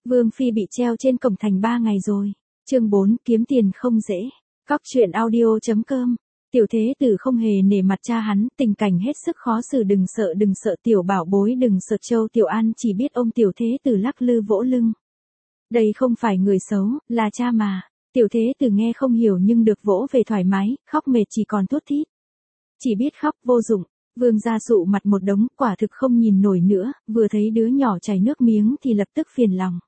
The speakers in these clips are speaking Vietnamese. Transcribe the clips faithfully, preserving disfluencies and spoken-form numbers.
Vương Phi bị treo trên cổng thành ba ngày rồi. Chương bốn, kiếm tiền không dễ. Cóc truyện audio chấm com. Tiểu thế tử không hề nể mặt cha hắn, tình cảnh hết sức khó xử. Đừng sợ đừng sợ tiểu bảo bối, đừng sợ. Châu Tiểu An chỉ biết ôm tiểu thế tử lắc lư vỗ lưng. Đây không phải người xấu, là cha mà. Tiểu thế tử nghe không hiểu nhưng được vỗ về thoải mái, khóc mệt chỉ còn thút thít. Chỉ biết khóc vô dụng. Vương gia sụ mặt một đống, quả thực không nhìn nổi nữa, vừa thấy đứa nhỏ chảy nước miếng thì lập tức phiền lòng.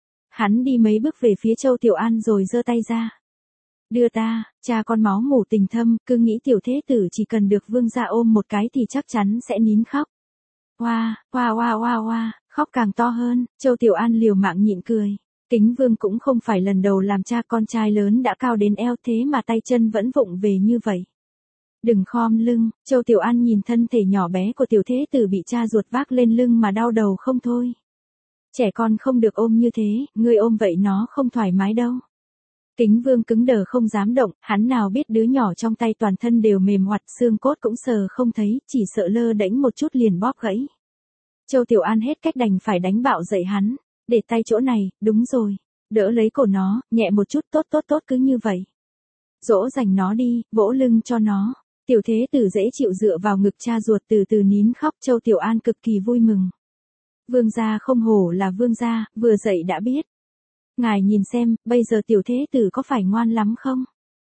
Hắn đi mấy bước về phía Châu Tiểu An rồi giơ tay ra. Đưa ta, cha con máu mủ tình thâm, cứ nghĩ tiểu thế tử chỉ cần được vương gia ôm một cái thì chắc chắn sẽ nín khóc. Hoa, hoa hoa hoa hoa, khóc càng to hơn, Châu Tiểu An liều mạng nhịn cười. Kính vương cũng không phải lần đầu làm cha, con trai lớn đã cao đến eo thế mà tay chân vẫn vụng về như vậy. Đừng khom lưng, Châu Tiểu An nhìn thân thể nhỏ bé của tiểu thế tử bị cha ruột vác lên lưng mà đau đầu không thôi. Trẻ con không được ôm như thế, ngươi ôm vậy nó không thoải mái đâu. Kính vương cứng đờ không dám động, hắn nào biết đứa nhỏ trong tay toàn thân đều mềm hoạt, xương cốt cũng sờ không thấy, chỉ sợ lơ đễnh một chút liền bóp gãy. Châu Tiểu An hết cách đành phải đánh bạo dậy hắn, để tay chỗ này, đúng rồi, đỡ lấy cổ nó, nhẹ một chút, tốt tốt tốt cứ như vậy. Dỗ dành nó đi, vỗ lưng cho nó. Tiểu thế tử dễ chịu dựa vào ngực cha ruột từ từ nín khóc. Châu Tiểu An cực kỳ vui mừng. Vương gia không hổ là vương gia, vừa dậy đã biết. Ngài nhìn xem, bây giờ tiểu thế tử có phải ngoan lắm không?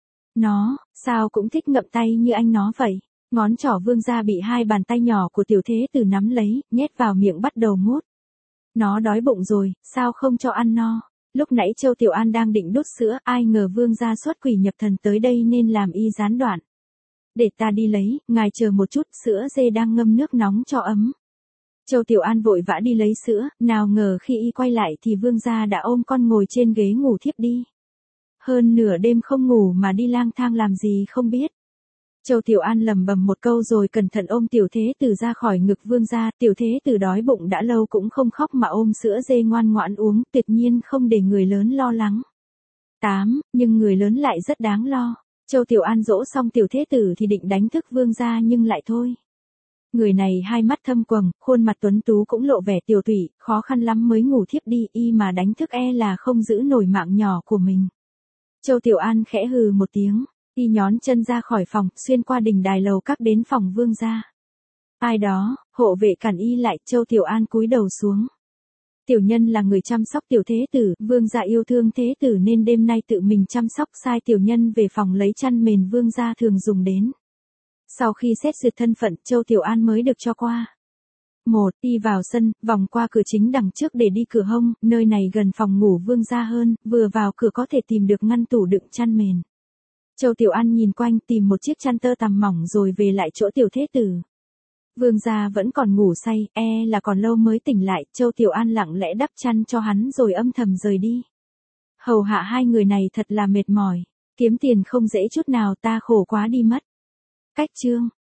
Nó, sao cũng thích ngậm tay như anh nó vậy. Ngón trỏ vương gia bị hai bàn tay nhỏ của tiểu thế tử nắm lấy, nhét vào miệng bắt đầu mút. Nó đói bụng rồi, sao không cho ăn no? Lúc nãy Châu Tiểu An đang định đút sữa, ai ngờ vương gia xuất quỷ nhập thần tới đây nên làm y gián đoạn. Để ta đi lấy, ngài chờ một chút, sữa dê đang ngâm nước nóng cho ấm. Châu Tiểu An vội vã đi lấy sữa, nào ngờ khi y quay lại thì vương gia đã ôm con ngồi trên ghế ngủ thiếp đi. Hơn nửa đêm không ngủ mà đi lang thang làm gì không biết. Châu Tiểu An lầm bầm một câu rồi cẩn thận ôm tiểu thế tử ra khỏi ngực vương gia. Tiểu thế tử đói bụng đã lâu cũng không khóc mà ôm sữa dê ngoan ngoãn uống, tuyệt nhiên không để người lớn lo lắng. Tám, nhưng người lớn lại rất đáng lo. Châu Tiểu An dỗ xong tiểu thế tử thì định đánh thức vương gia nhưng lại thôi. Người này hai mắt thâm quầng, khuôn mặt tuấn tú cũng lộ vẻ tiều tụy, khó khăn lắm mới ngủ thiếp đi, y mà đánh thức e là không giữ nổi mạng nhỏ của mình. Châu Tiểu An khẽ hừ một tiếng, y nhón chân ra khỏi phòng, xuyên qua đình đài lầu các đến phòng vương gia. Ai đó, hộ vệ cản y lại. Châu Tiểu An cúi đầu xuống. Tiểu nhân là người chăm sóc tiểu thế tử, vương gia yêu thương thế tử nên đêm nay tự mình chăm sóc, sai tiểu nhân về phòng lấy chăn mền vương gia thường dùng đến. Sau khi xét duyệt thân phận, Châu Tiểu An mới được cho qua. Một, đi vào sân, vòng qua cửa chính đằng trước để đi cửa hông, nơi này gần phòng ngủ vương gia hơn, vừa vào cửa có thể tìm được ngăn tủ đựng chăn mền. Châu Tiểu An nhìn quanh tìm một chiếc chăn tơ tằm mỏng rồi về lại chỗ tiểu thế tử. Vương gia vẫn còn ngủ say, e là còn lâu mới tỉnh lại. Châu Tiểu An lặng lẽ đắp chăn cho hắn rồi âm thầm rời đi. Hầu hạ hai người này thật là mệt mỏi. Kiếm tiền không dễ chút nào, ta khổ quá đi mất. Cách chương.